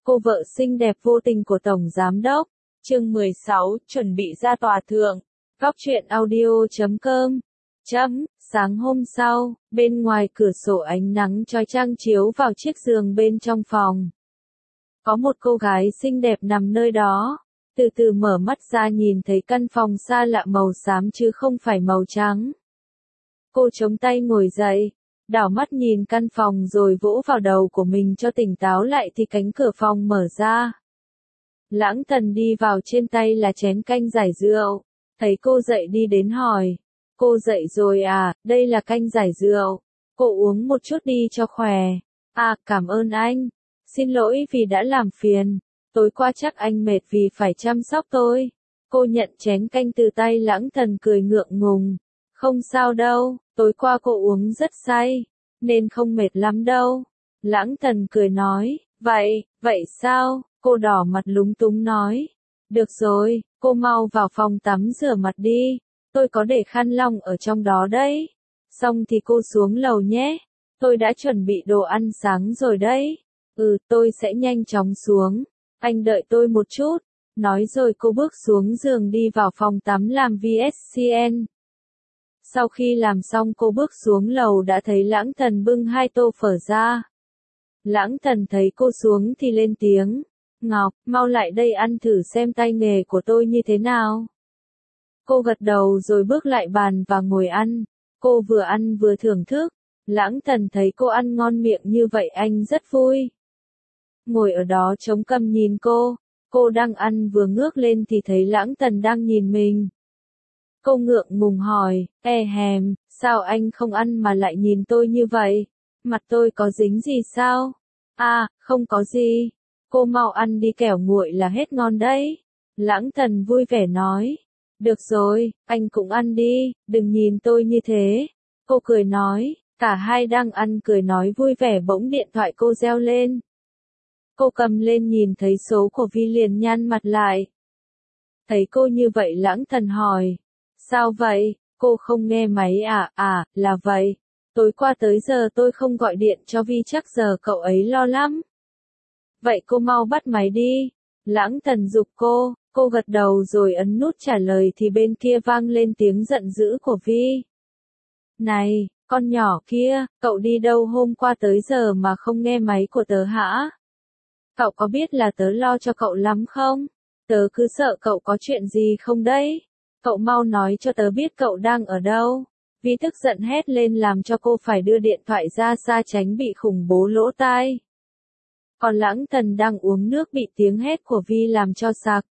Cô vợ xinh đẹp vô tình của Tổng Giám Đốc. Chương 16, chuẩn bị ra tòa thượng. Góc truyện audio.com. Sáng hôm sau, bên ngoài cửa sổ ánh nắng chói chang chiếu vào chiếc giường bên trong phòng. Có một cô gái xinh đẹp nằm nơi đó. Từ từ mở mắt ra nhìn thấy căn phòng xa lạ màu xám chứ không phải màu trắng. Cô chống tay ngồi dậy, đảo mắt nhìn căn phòng rồi vỗ vào đầu của mình cho tỉnh táo lại thì cánh cửa phòng mở ra. Lãng Thần đi vào, trên tay là chén canh giải rượu. Thấy cô dậy đi đến hỏi. Cô dậy rồi à, đây là canh giải rượu. Cô uống một chút đi cho khỏe. À, cảm ơn anh. Xin lỗi vì đã làm phiền. Tối qua chắc anh mệt vì phải chăm sóc tôi. Cô nhận chén canh từ tay Lãng Thần cười ngượng ngùng. Không sao đâu, tối qua cô uống rất say, nên không mệt lắm đâu. Lãng Thần cười nói, vậy sao? Cô đỏ mặt lúng túng nói. Được rồi, cô mau vào phòng tắm rửa mặt đi, tôi có để khăn lông ở trong đó đấy. Xong thì cô xuống lầu nhé, tôi đã chuẩn bị đồ ăn sáng rồi đấy. Tôi sẽ nhanh chóng xuống, anh đợi tôi một chút. Nói rồi cô bước xuống giường đi vào phòng tắm làm VSCN. Sau khi làm xong cô bước xuống lầu đã thấy Lãng Thần bưng 2 tô phở ra. Lãng Thần thấy cô xuống thì lên tiếng. Ngọc, mau lại đây ăn thử xem tay nghề của tôi như thế nào. Cô gật đầu rồi bước lại bàn và ngồi ăn. Cô vừa ăn vừa thưởng thức. Lãng Thần thấy cô ăn ngon miệng như vậy anh rất vui. Ngồi ở đó trống cằm nhìn cô đang ăn vừa ngước lên thì thấy Lãng Thần đang nhìn mình. Cô ngượng ngùng hỏi, sao anh không ăn mà lại nhìn tôi như vậy? Mặt tôi có dính gì sao? À, không có gì. Cô mau ăn đi kẻo nguội là hết ngon đấy. Lãng Thần vui vẻ nói. Được rồi, anh cũng ăn đi, đừng nhìn tôi như thế. Cô cười nói, cả hai đang ăn cười nói vui vẻ bỗng điện thoại cô reo lên. Cô cầm lên nhìn thấy số của Vi liền nhăn mặt lại. Thấy cô như vậy Lãng Thần hỏi. Sao vậy? Cô không nghe máy à? Là vậy. Tối qua tới giờ tôi không gọi điện cho Vi chắc giờ cậu ấy lo lắm. Vậy cô mau bắt máy đi. Lãng Thần giục cô gật đầu rồi ấn nút trả lời thì bên kia vang lên tiếng giận dữ của Vi. Này, con nhỏ kia, cậu đi đâu hôm qua tới giờ mà không nghe máy của tớ hả? Cậu có biết là tớ lo cho cậu lắm không? Tớ cứ sợ cậu có chuyện gì không đấy? Cậu mau nói cho tớ biết cậu đang ở đâu. Vi tức giận hét lên làm cho cô phải đưa điện thoại ra xa tránh bị khủng bố lỗ tai. Còn Lãng Thần đang uống nước bị tiếng hét của Vi làm cho sặc.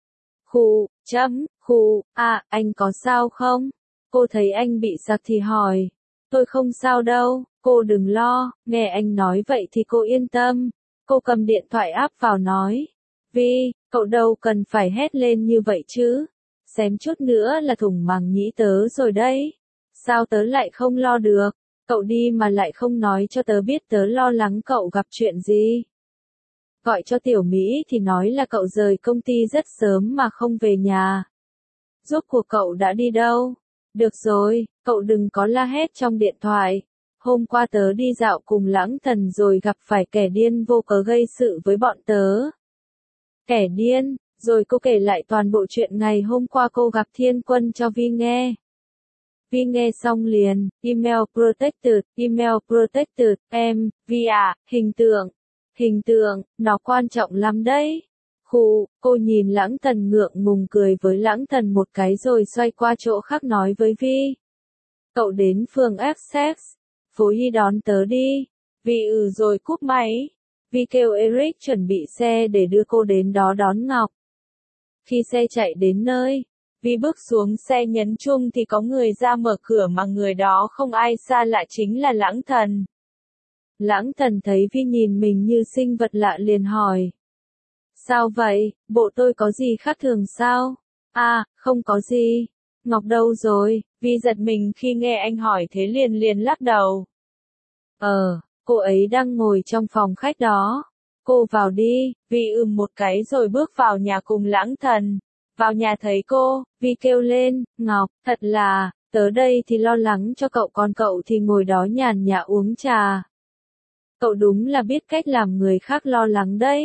Anh có sao không? Cô thấy anh bị sặc thì hỏi. Tôi không sao đâu, cô đừng lo, nghe anh nói vậy thì cô yên tâm. Cô cầm điện thoại áp vào nói. Vi, cậu đâu cần phải hét lên như vậy chứ. Xém chút nữa là thủng màng nhĩ tớ rồi đấy. Sao tớ lại không lo được? Cậu đi mà lại không nói cho tớ biết tớ lo lắng cậu gặp chuyện gì. Gọi cho Tiểu Mỹ thì nói là cậu rời công ty rất sớm mà không về nhà. Rốt cuộc cậu đã đi đâu? Được rồi, cậu đừng có la hét trong điện thoại. Hôm qua tớ đi dạo cùng Lãng Thần rồi gặp phải kẻ điên vô cớ gây sự với bọn tớ. Kẻ điên? Rồi cô kể lại toàn bộ chuyện ngày hôm qua cô gặp Thiên Quân cho Vi nghe. Vi nghe xong liền, email protected, Vi à, hình tượng, nó quan trọng lắm đấy. Cô nhìn Lãng Thần ngượng ngùng cười với Lãng Thần một cái rồi xoay qua chỗ khác nói với Vi. Cậu đến phường Essex, phố Y đón tớ đi. Vi rồi cúp máy. Vi kêu Eric chuẩn bị xe để đưa cô đến đó đón Ngọc. Khi xe chạy đến nơi, Vi bước xuống xe nhấn chuông thì có người ra mở cửa mà người đó không ai xa lạ chính là Lãng Thần. Lãng Thần thấy Vi nhìn mình như sinh vật lạ liền hỏi. Sao vậy, bộ tôi có gì khác thường sao? À, không có gì. Ngọc đâu rồi? Vi giật mình khi nghe anh hỏi thế liền lắc đầu. Cô ấy đang ngồi trong phòng khách đó. Cô vào đi. Vi một cái rồi bước vào nhà cùng Lãng Thần. Vào nhà thấy cô, Vi kêu lên, Ngọc, thật là, tớ đây thì lo lắng cho cậu còn cậu thì ngồi đó nhàn nhã uống trà. Cậu đúng là biết cách làm người khác lo lắng đấy.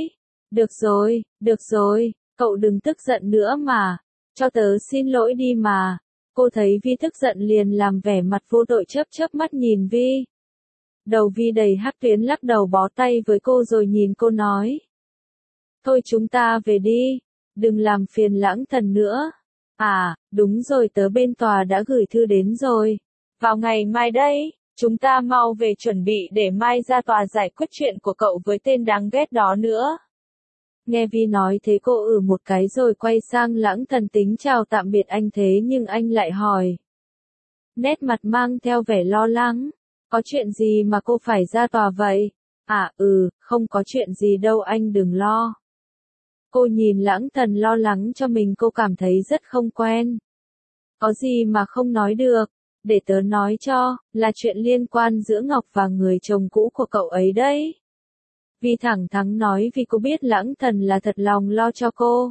Được rồi, cậu đừng tức giận nữa mà. Cho tớ xin lỗi đi mà. Cô thấy Vi tức giận liền làm vẻ mặt vô tội chớp chớp mắt nhìn Vi. Đầu Vi đầy hắc tuyến lắc đầu bó tay với cô rồi nhìn cô nói. Thôi chúng ta về đi, đừng làm phiền Lãng Thần nữa. À, đúng rồi tớ bên tòa đã gửi thư đến rồi. Vào ngày mai đây, chúng ta mau về chuẩn bị để mai ra tòa giải quyết chuyện của cậu với tên đáng ghét đó nữa. Nghe Vi nói thế cô một cái rồi quay sang Lãng Thần tính chào tạm biệt anh thế nhưng anh lại hỏi. Nét mặt mang theo vẻ lo lắng. Có chuyện gì mà cô phải ra tòa vậy? À không có chuyện gì đâu anh đừng lo. Cô nhìn Lãng Thần lo lắng cho mình cô cảm thấy rất không quen. Có gì mà không nói được, để tớ nói cho, là chuyện liên quan giữa Ngọc và người chồng cũ của cậu ấy đấy. Vi thẳng thắn nói vì cô biết Lãng Thần là thật lòng lo cho cô.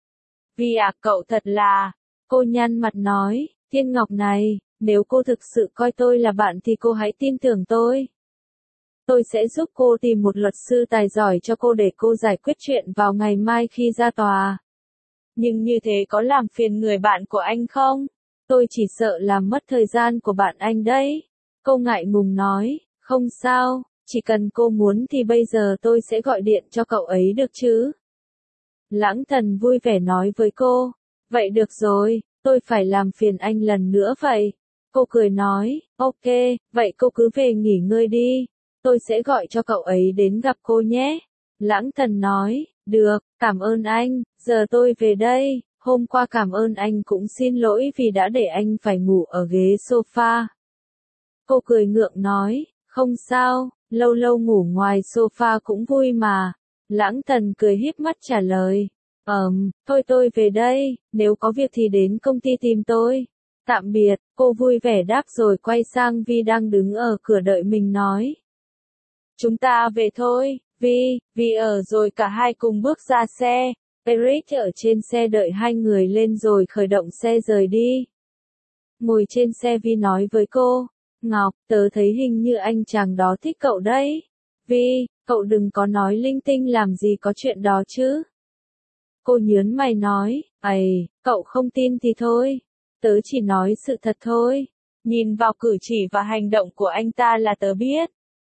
Vi cậu thật là, cô nhăn mặt nói, Thiên Ngọc này, nếu cô thực sự coi tôi là bạn thì cô hãy tin tưởng tôi. Tôi sẽ giúp cô tìm một luật sư tài giỏi cho cô để cô giải quyết chuyện vào ngày mai khi ra tòa. Nhưng như thế có làm phiền người bạn của anh không? Tôi chỉ sợ làm mất thời gian của bạn anh đấy. Cô ngại ngùng nói, không sao, chỉ cần cô muốn thì bây giờ tôi sẽ gọi điện cho cậu ấy được chứ? Lãng Thần vui vẻ nói với cô, vậy được rồi, tôi phải làm phiền anh lần nữa vậy. Cô cười nói, ok, vậy cô cứ về nghỉ ngơi đi. Tôi sẽ gọi cho cậu ấy đến gặp cô nhé. Lãng Thần nói, được, cảm ơn anh, giờ tôi về đây. Hôm qua cảm ơn anh cũng xin lỗi vì đã để anh phải ngủ ở ghế sofa. Cô cười ngượng nói, không sao, lâu lâu ngủ ngoài sofa cũng vui mà. Lãng Thần cười híp mắt trả lời, thôi tôi về đây, nếu có việc thì đến công ty tìm tôi. Tạm biệt, cô vui vẻ đáp rồi quay sang Vi đang đứng ở cửa đợi mình nói. Chúng ta về thôi, Vi ở rồi cả hai cùng bước ra xe. Eric ở trên xe đợi hai người lên rồi khởi động xe rời đi. Ngồi trên xe Vi nói với cô, Ngọc, tớ thấy hình như anh chàng đó thích cậu đấy. Vi, cậu đừng có nói linh tinh làm gì có chuyện đó chứ. Cô nhớn mày nói, cậu không tin thì thôi. Tớ chỉ nói sự thật thôi. Nhìn vào cử chỉ và hành động của anh ta là tớ biết.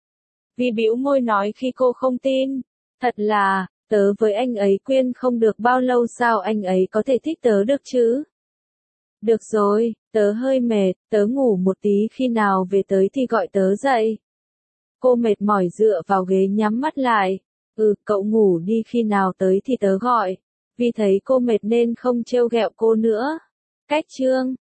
Vi bĩu môi nói khi cô không tin. Thật là, tớ với anh ấy quen không được bao lâu sao anh ấy có thể thích tớ được chứ? Được rồi, tớ hơi mệt, tớ ngủ một tí khi nào về tới thì gọi tớ dậy. Cô mệt mỏi dựa vào ghế nhắm mắt lại. Cậu ngủ đi khi nào tới thì tớ gọi. Vi thấy cô mệt nên không trêu ghẹo cô nữa. Cách chương